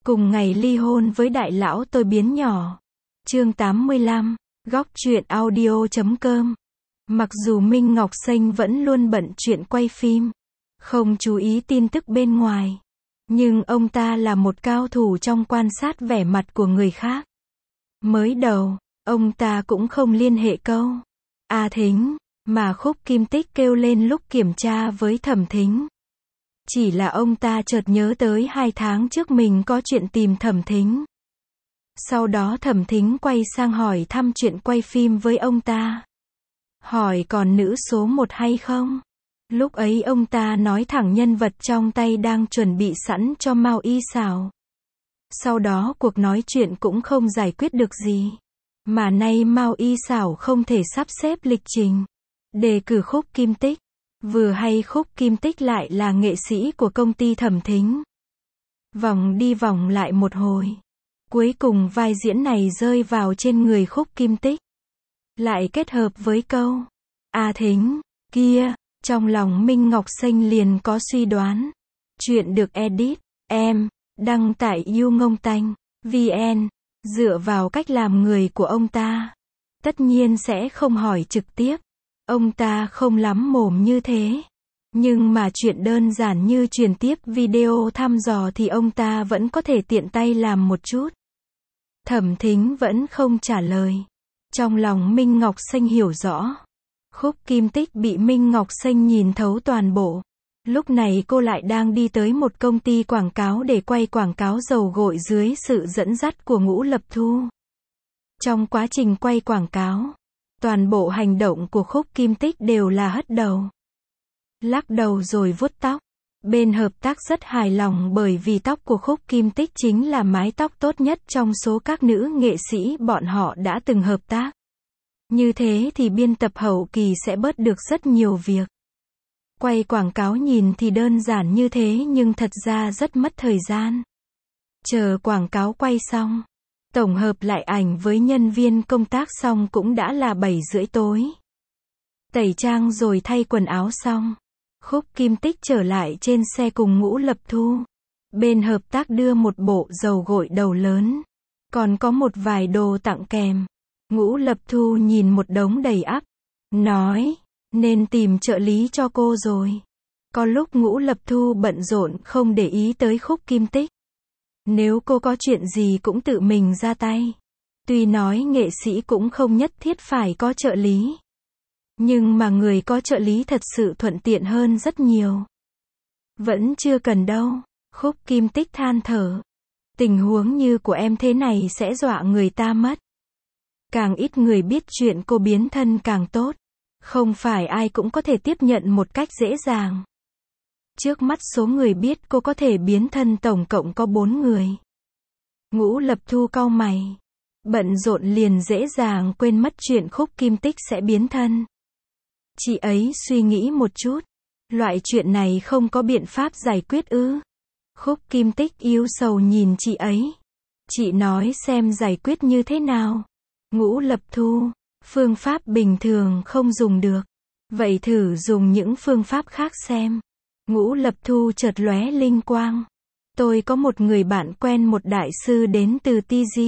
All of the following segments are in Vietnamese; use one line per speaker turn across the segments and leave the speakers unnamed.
Cùng ngày ly hôn với đại lão tôi biến nhỏ. Chương 85, góc truyện audio.com. Mặc dù Minh Ngọc Xanh vẫn luôn bận chuyện quay phim, không chú ý tin tức bên ngoài, nhưng ông ta là một cao thủ trong quan sát vẻ mặt của người khác. Mới đầu, ông ta cũng không liên hệ câu A Thính, mà Khúc Kim Tích kêu lên lúc kiểm tra với Thẩm Thính. Chỉ là ông ta chợt nhớ tới 2 tháng trước mình có chuyện tìm Thẩm Thính. Sau đó Thẩm Thính quay sang hỏi thăm chuyện quay phim với ông ta. Hỏi còn nữ số 1 hay không? Lúc ấy ông ta nói thẳng nhân vật trong tay đang chuẩn bị sẵn cho Mao Y Xảo. Sau đó cuộc nói chuyện cũng không giải quyết được gì. Mà nay Mao Y Xảo không thể sắp xếp lịch trình đề cử Khúc Kim Tích. Vừa hay Khúc Kim Tích lại là nghệ sĩ của công ty Thẩm Thính. Vòng đi vòng lại một hồi, cuối cùng vai diễn này rơi vào trên người Khúc Kim Tích. Lại kết hợp với câu A Thính kia, trong lòng Minh Ngọc Xanh liền có suy đoán. Chuyện được edit, đăng tại YouNgongTanh.vn, dựa vào cách làm người của ông ta. Tất nhiên sẽ không hỏi trực tiếp. Ông ta không lắm mồm như thế. Nhưng mà chuyện đơn giản như truyền tiếp video thăm dò thì ông ta vẫn có thể tiện tay làm một chút. Thẩm Thính vẫn không trả lời. Trong lòng Minh Ngọc Xanh hiểu rõ. Khúc Kim Tích bị Minh Ngọc Xanh nhìn thấu toàn bộ. Lúc này cô lại đang đi tới một công ty quảng cáo để quay quảng cáo dầu gội dưới sự dẫn dắt của Ngũ Lập Thu. Trong quá trình quay quảng cáo, toàn bộ hành động của Khúc Kim Tích đều là hất đầu, lắc đầu rồi vuốt tóc. Bên hợp tác rất hài lòng bởi vì tóc của Khúc Kim Tích chính là mái tóc tốt nhất trong số các nữ nghệ sĩ bọn họ đã từng hợp tác. Như thế thì biên tập hậu kỳ sẽ bớt được rất nhiều việc. Quay quảng cáo nhìn thì đơn giản như thế nhưng thật ra rất mất thời gian. Chờ quảng cáo quay xong, tổng hợp lại ảnh với nhân viên công tác xong cũng đã là 7:30 tối. Tẩy trang rồi thay quần áo xong, Khúc Kim Tích trở lại trên xe cùng Ngũ Lập Thu. Bên hợp tác đưa một bộ dầu gội đầu lớn, còn có một vài đồ tặng kèm. Ngũ Lập Thu nhìn một đống đầy ắp, nói, nên tìm trợ lý cho cô rồi. Có lúc Ngũ Lập Thu bận rộn không để ý tới Khúc Kim Tích. Nếu cô có chuyện gì cũng tự mình ra tay. Tuy nói nghệ sĩ cũng không nhất thiết phải có trợ lý. Nhưng mà người có trợ lý thật sự thuận tiện hơn rất nhiều. Vẫn chưa cần đâu, Khúc Kim Tích than thở. Tình huống như của em thế này sẽ dọa người ta mất. Càng ít người biết chuyện cô biến thân càng tốt. Không phải ai cũng có thể tiếp nhận một cách dễ dàng. Trước mắt số người biết cô có thể biến thân tổng cộng có 4 người. Ngũ Lập Thu cau mày. Bận rộn liền dễ dàng quên mất chuyện Khúc Kim Tích sẽ biến thân. Chị ấy suy nghĩ một chút. Loại chuyện này không có biện pháp giải quyết ư? Khúc Kim Tích yếu sầu nhìn chị ấy. Chị nói xem giải quyết như thế nào. Ngũ Lập Thu, phương pháp bình thường không dùng được. Vậy thử dùng những phương pháp khác xem. Ngũ Lập Thu chợt lóe linh quang. Tôi có một người bạn quen một đại sư đến từ TG.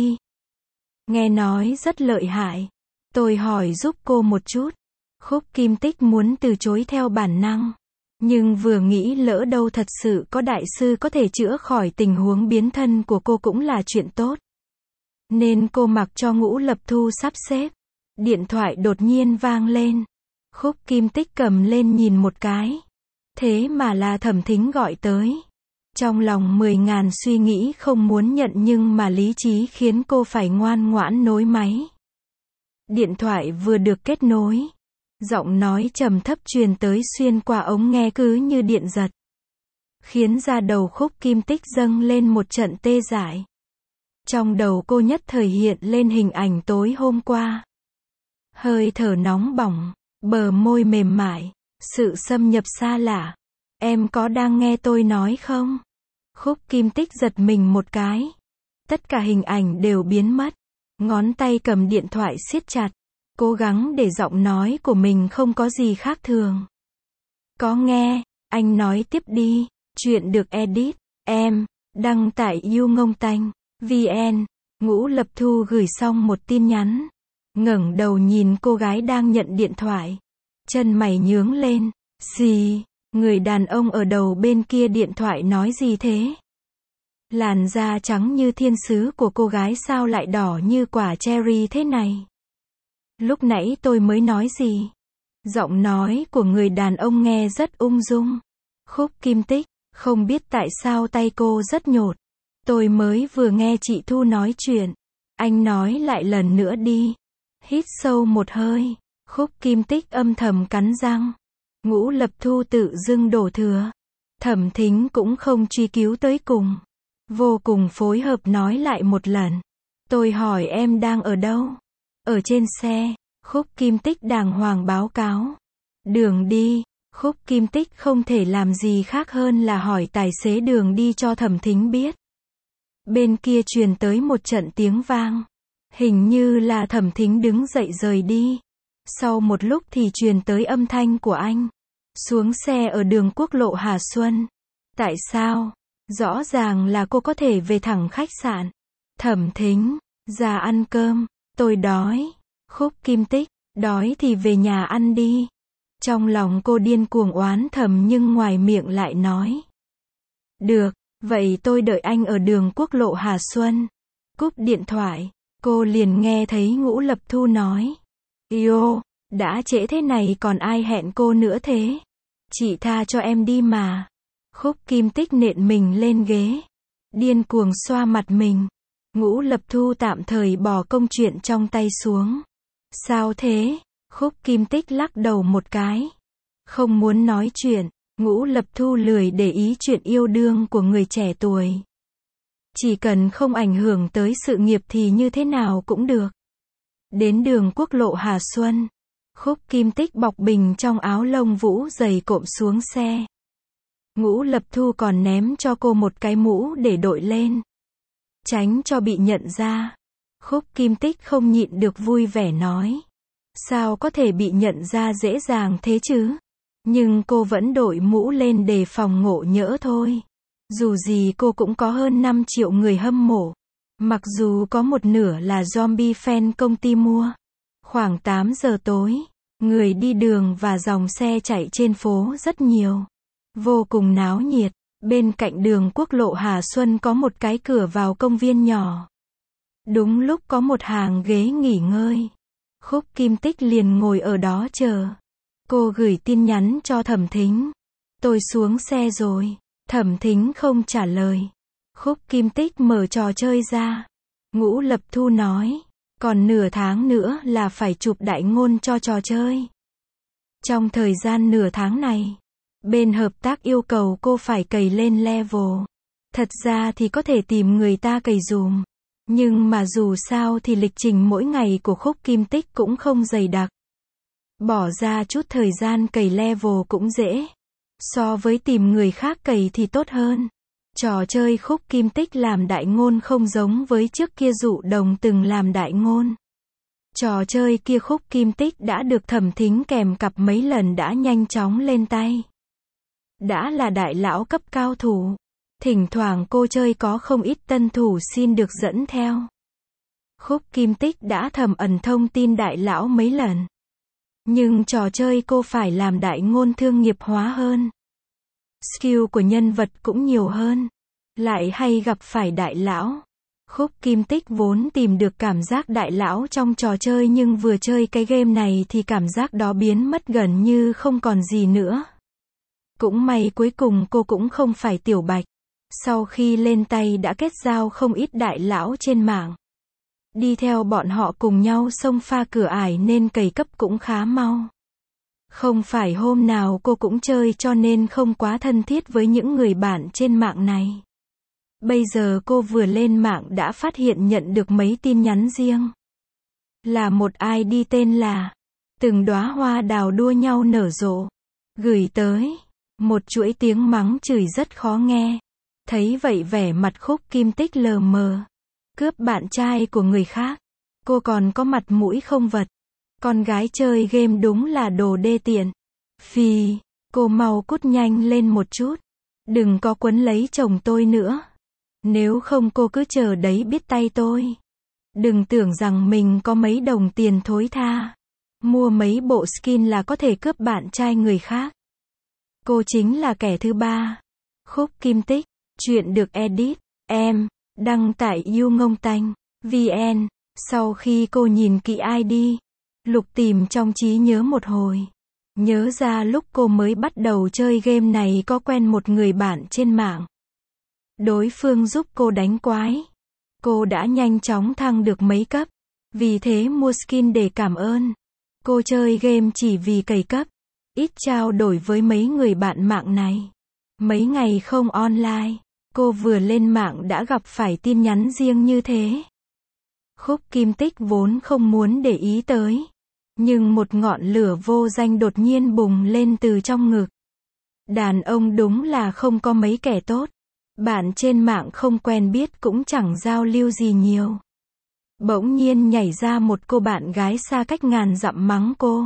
Nghe nói rất lợi hại. Tôi hỏi giúp cô một chút. Khúc Kim Tích muốn từ chối theo bản năng. Nhưng vừa nghĩ lỡ đâu thật sự có đại sư có thể chữa khỏi tình huống biến thân của cô cũng là chuyện tốt. Nên cô mặc cho Ngũ Lập Thu sắp xếp. Điện thoại đột nhiên vang lên. Khúc Kim Tích cầm lên nhìn một cái. Thế mà là Thẩm Thính gọi tới. Trong lòng 10.000 suy nghĩ không muốn nhận nhưng mà lý trí khiến cô phải ngoan ngoãn nối máy. Điện thoại vừa được kết nối. Giọng nói trầm thấp truyền tới xuyên qua ống nghe cứ như điện giật. Khiến da đầu Khúc Kim Tích dâng lên một trận tê dại. Trong đầu cô nhất thời hiện lên hình ảnh tối hôm qua. Hơi thở nóng bỏng, bờ môi mềm mại, sự xâm nhập xa lạ. Em có đang nghe tôi nói không? Khúc Kim Tích giật mình một cái. Tất cả hình ảnh đều biến mất. Ngón tay cầm điện thoại siết chặt. Cố gắng để giọng nói của mình không có gì khác thường. Có nghe, anh nói tiếp đi. Chuyện được edit, Đăng tại YouNgongTanh.vn. Ngũ Lập Thu gửi xong một tin nhắn. Ngẩng đầu nhìn cô gái đang nhận điện thoại. Chân mày nhướng lên. Gì? Người đàn ông ở đầu bên kia điện thoại nói gì thế? Làn da trắng như thiên sứ của cô gái sao lại đỏ như quả cherry thế này? Lúc nãy tôi mới nói gì? Giọng nói của người đàn ông nghe rất ung dung. Khúc Kim Tích, không biết tại sao tay cô rất nhột. Tôi mới vừa nghe chị Thu nói chuyện. Anh nói lại lần nữa đi. Hít sâu một hơi. Khúc Kim Tích âm thầm cắn răng. Ngũ Lập Thu tự dưng đổ thừa. Thẩm Thính cũng không truy cứu tới cùng. Vô cùng phối hợp nói lại một lần. Tôi hỏi em đang ở đâu? Ở trên xe. Khúc Kim Tích đàng hoàng báo cáo. Đường đi. Khúc Kim Tích không thể làm gì khác hơn là hỏi tài xế đường đi cho Thẩm Thính biết. Bên kia truyền tới một trận tiếng vang. Hình như là Thẩm Thính đứng dậy rời đi. Sau một lúc thì truyền tới âm thanh của anh. Xuống xe ở đường quốc lộ Hà Xuân. Tại sao? Rõ ràng là cô có thể về thẳng khách sạn. Thẩm Thính, ra ăn cơm. Tôi đói. Khúc Kim Tích, đói thì về nhà ăn đi. Trong lòng cô điên cuồng oán thầm nhưng ngoài miệng lại nói. Được, vậy tôi đợi anh ở đường quốc lộ Hà Xuân. Cúp điện thoại, cô liền nghe thấy Ngũ Lập Thu nói. Yêu, đã trễ thế này còn ai hẹn cô nữa thế? Chị tha cho em đi mà. Khúc Kim Tích nện mình lên ghế. Điên cuồng xoa mặt mình. Ngũ Lập Thu tạm thời bỏ công chuyện trong tay xuống. Sao thế? Khúc Kim Tích lắc đầu một cái. Không muốn nói chuyện. Ngũ Lập Thu lười để ý chuyện yêu đương của người trẻ tuổi. Chỉ cần không ảnh hưởng tới sự nghiệp thì như thế nào cũng được. Đến đường quốc lộ Hà Xuân. Khúc Kim Tích bọc bình trong áo lông vũ dày cộm xuống xe. Ngũ Lập Thu còn ném cho cô một cái mũ để đội lên. Tránh cho bị nhận ra. Khúc Kim Tích không nhịn được vui vẻ nói. Sao có thể bị nhận ra dễ dàng thế chứ? Nhưng cô vẫn đội mũ lên để phòng ngộ nhỡ thôi. Dù gì cô cũng có hơn 5 triệu người hâm mộ. Mặc dù có một nửa là zombie fan công ty mua. Khoảng 8 giờ tối, người đi đường và dòng xe chạy trên phố rất nhiều. Vô cùng náo nhiệt. Bên cạnh đường quốc lộ Hà Xuân có một cái cửa vào công viên nhỏ. Đúng lúc có một hàng ghế nghỉ ngơi. Khúc Kim Tích liền ngồi ở đó chờ. Cô gửi tin nhắn cho Thẩm Thính. Tôi xuống xe rồi. Thẩm Thính không trả lời. Khúc Kim Tích mở trò chơi ra. Ngũ Lập Thu nói. Còn nửa tháng nữa là phải chụp đại ngôn cho trò chơi. Trong thời gian nửa tháng này, bên hợp tác yêu cầu cô phải cày lên level. Thật ra thì có thể tìm người ta cày dùm. Nhưng mà dù sao thì lịch trình mỗi ngày của Khúc Kim Tích cũng không dày đặc. Bỏ ra chút thời gian cày level cũng dễ. So với tìm người khác cày thì tốt hơn. Trò chơi Khúc Kim Tích làm đại ngôn không giống với trước kia Dụ Đồng từng làm đại ngôn. Trò chơi kia Khúc Kim Tích đã được Thẩm Thính kèm cặp mấy lần đã nhanh chóng lên tay. Đã là đại lão cấp cao thủ. Thỉnh thoảng cô chơi có không ít tân thủ xin được dẫn theo. Khúc Kim Tích đã thầm ẩn thông tin đại lão mấy lần. Nhưng trò chơi cô phải làm đại ngôn thương nghiệp hóa hơn. Skill của nhân vật cũng nhiều hơn. Lại hay gặp phải đại lão. Khúc Kim Tích vốn tìm được cảm giác đại lão trong trò chơi nhưng vừa chơi cái game này thì cảm giác đó biến mất gần như không còn gì nữa. Cũng may cuối cùng cô cũng không phải tiểu bạch. Sau khi lên tay đã kết giao không ít đại lão trên mạng. Đi theo bọn họ cùng nhau xông pha cửa ải nên cày cấp cũng khá mau. Không phải hôm nào cô cũng chơi cho nên không quá thân thiết với những người bạn trên mạng này. Bây giờ cô vừa lên mạng đã phát hiện nhận được mấy tin nhắn riêng. Là một ID tên là Từng đóa hoa đào đua nhau nở rộ. Gửi tới một chuỗi tiếng mắng chửi rất khó nghe. Thấy vậy vẻ mặt Khúc Kim Tích lờ mờ. Cướp bạn trai của người khác. Cô còn có mặt mũi không vật. Con gái chơi game đúng là đồ đê tiện. Phì, cô mau cút nhanh lên một chút. Đừng có quấn lấy chồng tôi nữa. Nếu không cô cứ chờ đấy biết tay tôi. Đừng tưởng rằng mình có mấy đồng tiền thối tha. Mua mấy bộ skin là có thể cướp bạn trai người khác. Cô chính là kẻ thứ ba. Khúc Kim Tích. Chuyện được edit, em, đăng tại YouNgongTanh.vn. Sau khi cô nhìn kỹ ID, lục tìm trong trí nhớ một hồi. Nhớ ra lúc cô mới bắt đầu chơi game này có quen một người bạn trên mạng. Đối phương giúp cô đánh quái. Cô đã nhanh chóng thăng được mấy cấp. Vì thế mua skin để cảm ơn. Cô chơi game chỉ vì cày cấp. Ít trao đổi với mấy người bạn mạng này. Mấy ngày không online, cô vừa lên mạng đã gặp phải tin nhắn riêng như thế. Khúc Kim Tích vốn không muốn để ý tới. Nhưng một ngọn lửa vô danh đột nhiên bùng lên từ trong ngực. Đàn ông đúng là không có mấy kẻ tốt. Bạn trên mạng không quen biết cũng chẳng giao lưu gì nhiều. Bỗng nhiên nhảy ra một cô bạn gái xa cách ngàn dặm mắng cô.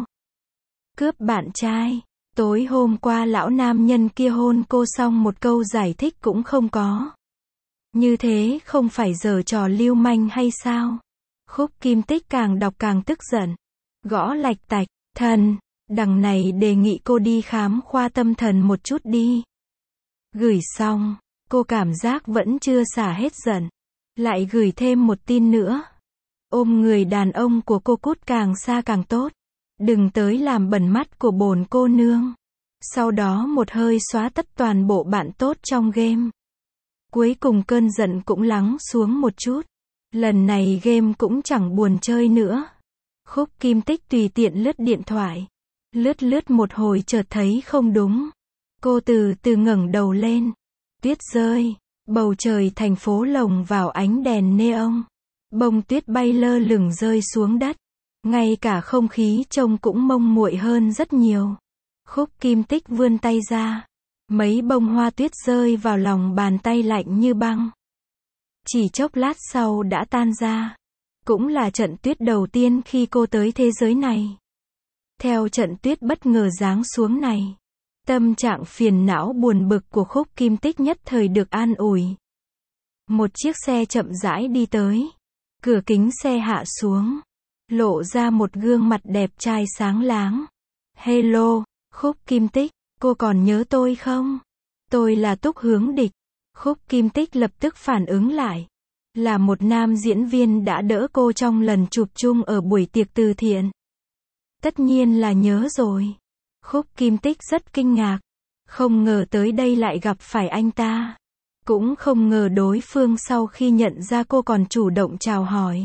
Cướp bạn trai. Tối hôm qua lão nam nhân kia hôn cô xong một câu giải thích cũng không có. Như thế không phải giở trò lưu manh hay sao? Khúc Kim Tích càng đọc càng tức giận. Gõ lạch tạch, thần, đằng này đề nghị cô đi khám khoa tâm thần một chút đi. Gửi xong, cô cảm giác vẫn chưa xả hết giận. Lại gửi thêm một tin nữa. Ôm người đàn ông của cô cút càng xa càng tốt. Đừng tới làm bẩn mắt của bổn cô nương. Sau đó một hơi xóa tất toàn bộ bạn tốt trong game. Cuối cùng cơn giận cũng lắng xuống một chút. Lần này game cũng chẳng buồn chơi nữa. Khúc Kim Tích tùy tiện lướt điện thoại. Lướt một hồi chợt thấy không đúng. Cô từ từ ngẩng đầu lên. Tuyết rơi. Bầu trời thành phố lồng vào ánh đèn neon. Bông tuyết bay lơ lửng rơi xuống đất. Ngay cả không khí trông cũng mông muội hơn rất nhiều. Khúc Kim Tích vươn tay ra. Mấy bông hoa tuyết rơi vào lòng bàn tay lạnh như băng. Chỉ chốc lát sau đã tan ra. Cũng là trận tuyết đầu tiên khi cô tới thế giới này. Theo trận tuyết bất ngờ giáng xuống này, tâm trạng phiền não buồn bực của Khúc Kim Tích nhất thời được an ủi. Một chiếc xe chậm rãi đi tới. Cửa kính xe hạ xuống. Lộ ra một gương mặt đẹp trai sáng láng. Hello, Khúc Kim Tích, cô còn nhớ tôi không? Tôi là Túc Hướng Địch. Khúc Kim Tích lập tức phản ứng lại. Là một nam diễn viên đã đỡ cô trong lần chụp chung ở buổi tiệc từ thiện. Tất nhiên là nhớ rồi. Khúc Kim Tích rất kinh ngạc. Không ngờ tới đây lại gặp phải anh ta. Cũng không ngờ đối phương sau khi nhận ra cô còn chủ động chào hỏi.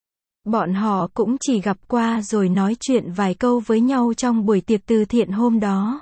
Bọn họ cũng chỉ gặp qua rồi nói chuyện vài câu với nhau trong buổi tiệc từ thiện hôm đó.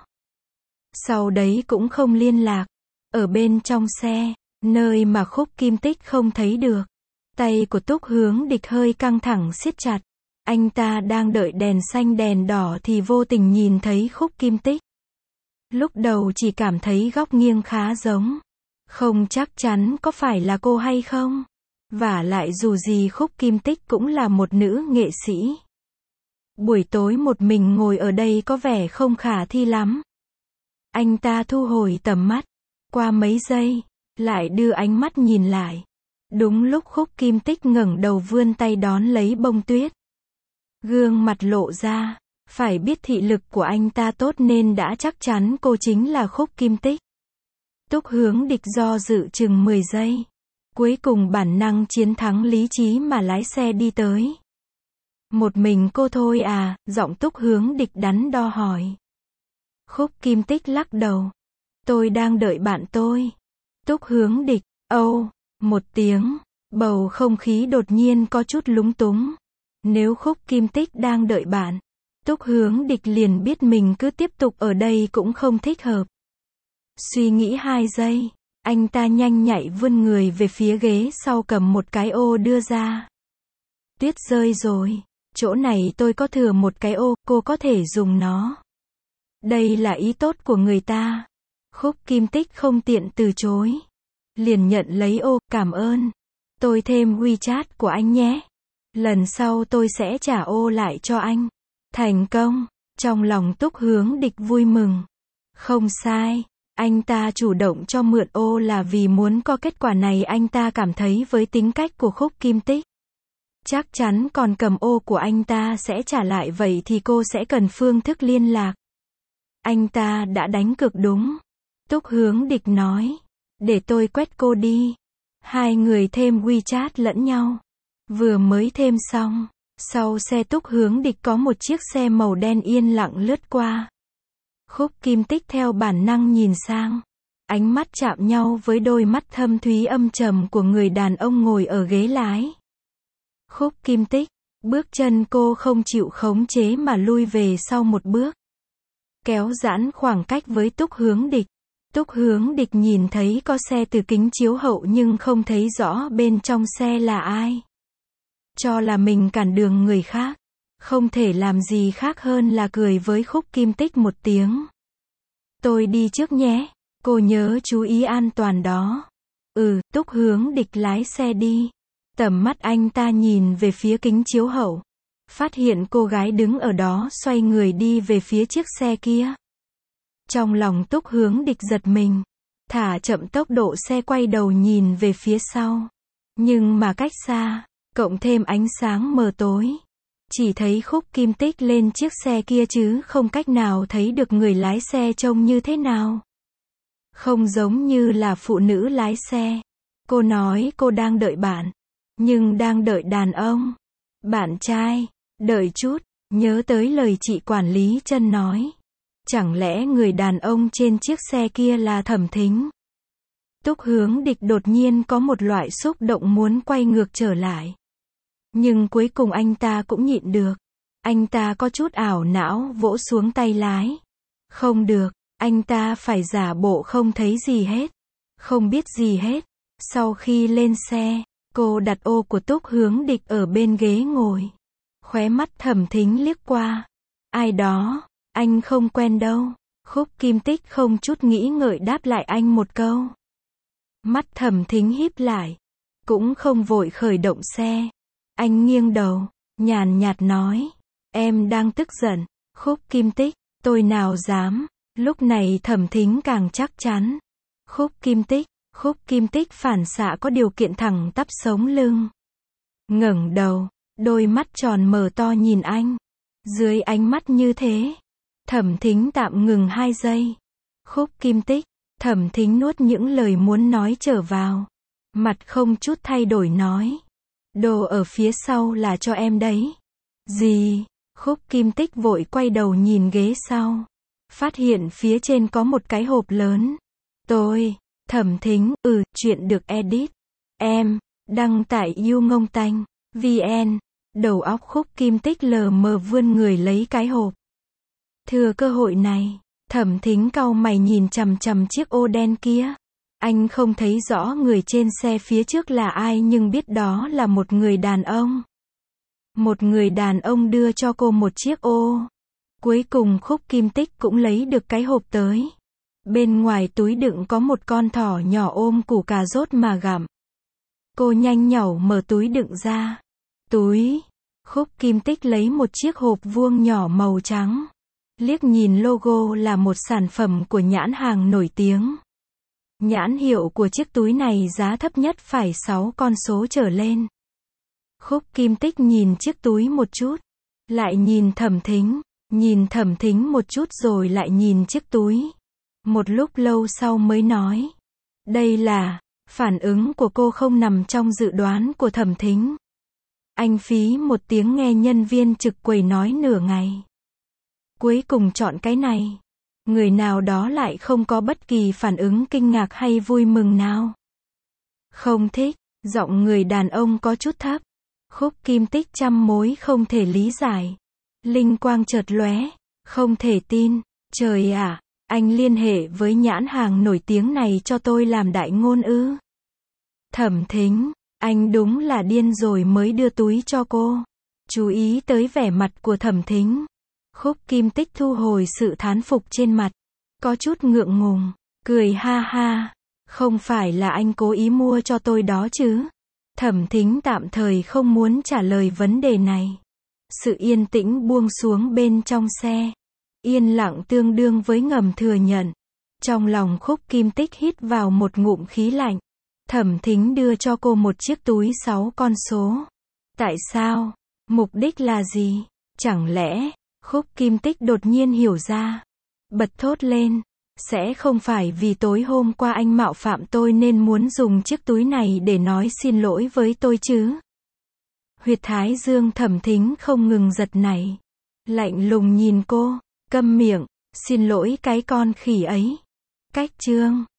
Sau đấy cũng không liên lạc. Ở bên trong xe, nơi mà Khúc Kim Tích không thấy được. Tay của Túc Hướng Địch hơi căng thẳng siết chặt. Anh ta đang đợi đèn xanh đèn đỏ thì vô tình nhìn thấy Khúc Kim Tích. Lúc đầu chỉ cảm thấy góc nghiêng khá giống. Không chắc chắn có phải là cô hay không. Vả lại dù gì Khúc Kim Tích cũng là một nữ nghệ sĩ. Buổi tối một mình ngồi ở đây có vẻ không khả thi lắm. Anh ta thu hồi tầm mắt. Qua mấy giây, lại đưa ánh mắt nhìn lại. Đúng lúc Khúc Kim Tích ngẩng đầu vươn tay đón lấy bông tuyết. Gương mặt lộ ra. Phải biết thị lực của anh ta tốt nên đã chắc chắn cô chính là Khúc Kim Tích. Túc Hướng Địch do dự chừng 10 giây. Cuối cùng bản năng chiến thắng lý trí mà lái xe đi tới. Một mình cô thôi à? Giọng Túc Hướng Địch đắn đo hỏi. Khúc Kim Tích lắc đầu. Tôi đang đợi bạn tôi. Túc Hướng Địch, một tiếng. Bầu không khí đột nhiên có chút lúng túng. Nếu Khúc Kim Tích đang đợi bạn, Túc Hướng Địch liền biết mình cứ tiếp tục ở đây cũng không thích hợp. Suy nghĩ 2 giây, anh ta nhanh nhạy vươn người về phía ghế sau cầm một cái ô đưa ra. Tuyết rơi rồi, chỗ này tôi có thừa một cái ô, cô có thể dùng nó. Đây là ý tốt của người ta. Khúc Kim Tích không tiện từ chối. Liền nhận lấy ô, cảm ơn. Tôi thêm WeChat của anh nhé. Lần sau tôi sẽ trả ô lại cho anh. Thành công. Trong lòng Túc Hướng Địch vui mừng. Không sai. Anh ta chủ động cho mượn ô là vì muốn có kết quả này. Anh ta cảm thấy với tính cách của Khúc Kim Tích, chắc chắn còn cầm ô của anh ta sẽ trả lại, vậy thì cô sẽ cần phương thức liên lạc. Anh ta đã đánh cược đúng. Túc Hướng Địch nói, để tôi quét cô đi. Hai người thêm WeChat lẫn nhau. Vừa mới thêm xong, sau xe Túc Hướng Địch có một chiếc xe màu đen yên lặng lướt qua. Khúc Kim Tích theo bản năng nhìn sang. Ánh mắt chạm nhau với đôi mắt thâm thúy âm trầm của người đàn ông ngồi ở ghế lái. Khúc Kim Tích, bước chân cô không chịu khống chế mà lui về sau một bước, kéo giãn khoảng cách với Túc Hướng Địch. Túc Hướng Địch nhìn thấy có xe từ kính chiếu hậu nhưng không thấy rõ bên trong xe là ai. Cho là mình cản đường người khác, không thể làm gì khác hơn là cười với Khúc Kim Tích một tiếng. Tôi đi trước nhé, cô nhớ chú ý an toàn đó. Túc Hướng Địch lái xe đi. Tầm mắt anh ta nhìn về phía kính chiếu hậu, phát hiện cô gái đứng ở đó xoay người đi về phía chiếc xe kia. Trong lòng Túc Hướng Địch giật mình, thả chậm tốc độ xe quay đầu nhìn về phía sau. Nhưng mà cách xa, cộng thêm ánh sáng mờ tối, chỉ thấy Khúc Kim Tích lên chiếc xe kia chứ không cách nào thấy được người lái xe trông như thế nào. Không giống như là phụ nữ lái xe. Cô nói cô đang đợi bạn, nhưng đang đợi đàn ông. Bạn trai, đợi chút, nhớ tới lời chị quản lý Trân nói. Chẳng lẽ người đàn ông trên chiếc xe kia là Thẩm Thính? Túc Hướng Địch đột nhiên có một loại xúc động muốn quay ngược trở lại. Nhưng cuối cùng anh ta cũng nhịn được. Anh ta có chút ảo não vỗ xuống tay lái. Không được, anh ta phải giả bộ không thấy gì hết, không biết gì hết. Sau khi lên xe, cô đặt ô của Túc Hướng Địch ở bên ghế ngồi. Khóe mắt Thẩm Thính liếc qua. Ai đó, anh không quen đâu. Khúc Kim Tích không chút nghĩ ngợi đáp lại anh một câu. Mắt Thẩm Thính híp lại, cũng không vội khởi động xe. Anh nghiêng đầu, nhàn nhạt nói, em đang tức giận. Khúc Kim Tích, tôi nào dám. Lúc này Thẩm Thính càng chắc chắn. Khúc Kim Tích phản xạ có điều kiện thẳng tắp sống lưng, ngẩng đầu, đôi mắt tròn mở to nhìn anh. Dưới ánh mắt như thế, Thẩm Thính tạm ngừng 2 giây. Khúc Kim Tích, Thẩm Thính nuốt những lời muốn nói trở vào, mặt không chút thay đổi nói, đồ ở phía sau là cho em đấy. Gì? Khúc Kim Tích vội quay đầu nhìn ghế sau, phát hiện phía trên có một cái hộp lớn. Thẩm Thính, chuyện được edit. Em, đăng tại YouNgongTanh.vn. Đầu óc Khúc Kim Tích lờ mờ vươn người lấy cái hộp. Thừa cơ hội này, Thẩm Thính cau mày nhìn chằm chằm chiếc ô đen kia. Anh không thấy rõ người trên xe phía trước là ai nhưng biết đó là một người đàn ông. Một người đàn ông đưa cho cô một chiếc ô. Cuối cùng Khúc Kim Tích cũng lấy được cái hộp tới. Bên ngoài túi đựng có một con thỏ nhỏ ôm củ cà rốt mà gặm. Cô nhanh nhảu mở túi đựng ra. Khúc Kim Tích lấy một chiếc hộp vuông nhỏ màu trắng. Liếc nhìn logo là một sản phẩm của nhãn hàng nổi tiếng. Nhãn hiệu của chiếc túi này giá thấp nhất phải 6 con số trở lên. Khúc Kim Tích nhìn chiếc túi một chút, lại nhìn Thẩm Thính một chút rồi lại nhìn chiếc túi. Một lúc lâu sau mới nói, đây là. Phản ứng của cô không nằm trong dự đoán của Thẩm Thính. Anh phí một tiếng nghe nhân viên trực quầy nói nửa ngày, cuối cùng chọn cái này. Người nào đó lại không có bất kỳ phản ứng kinh ngạc hay vui mừng nào. Không thích. Giọng người đàn ông có chút thấp. Khúc Kim Tích trăm mối không thể lý giải. Linh quang chợt lóe. Không thể tin. Trời ạ, anh liên hệ với nhãn hàng nổi tiếng này cho tôi làm đại ngôn ư? Thẩm Thính, anh đúng là điên rồi mới đưa túi cho cô. Chú ý tới vẻ mặt của Thẩm Thính. Khúc Kim Tích thu hồi sự thán phục trên mặt, có chút ngượng ngùng, cười ha ha. Không phải là anh cố ý mua cho tôi đó chứ? Thẩm Thính tạm thời không muốn trả lời vấn đề này. Sự yên tĩnh buông xuống bên trong xe. Yên lặng tương đương với ngầm thừa nhận. Trong lòng Khúc Kim Tích hít vào một ngụm khí lạnh. Thẩm Thính đưa cho cô một chiếc túi 6 con số. Tại sao? Mục đích là gì? Chẳng lẽ, Khúc Kim Tích đột nhiên hiểu ra. Bật thốt lên. Sẽ không phải vì tối hôm qua anh mạo phạm tôi nên muốn dùng chiếc túi này để nói xin lỗi với tôi chứ? Huyệt thái dương Thẩm Thính không ngừng giật nảy. Lạnh lùng nhìn cô. Câm miệng. Xin lỗi cái con khỉ ấy. Cách chương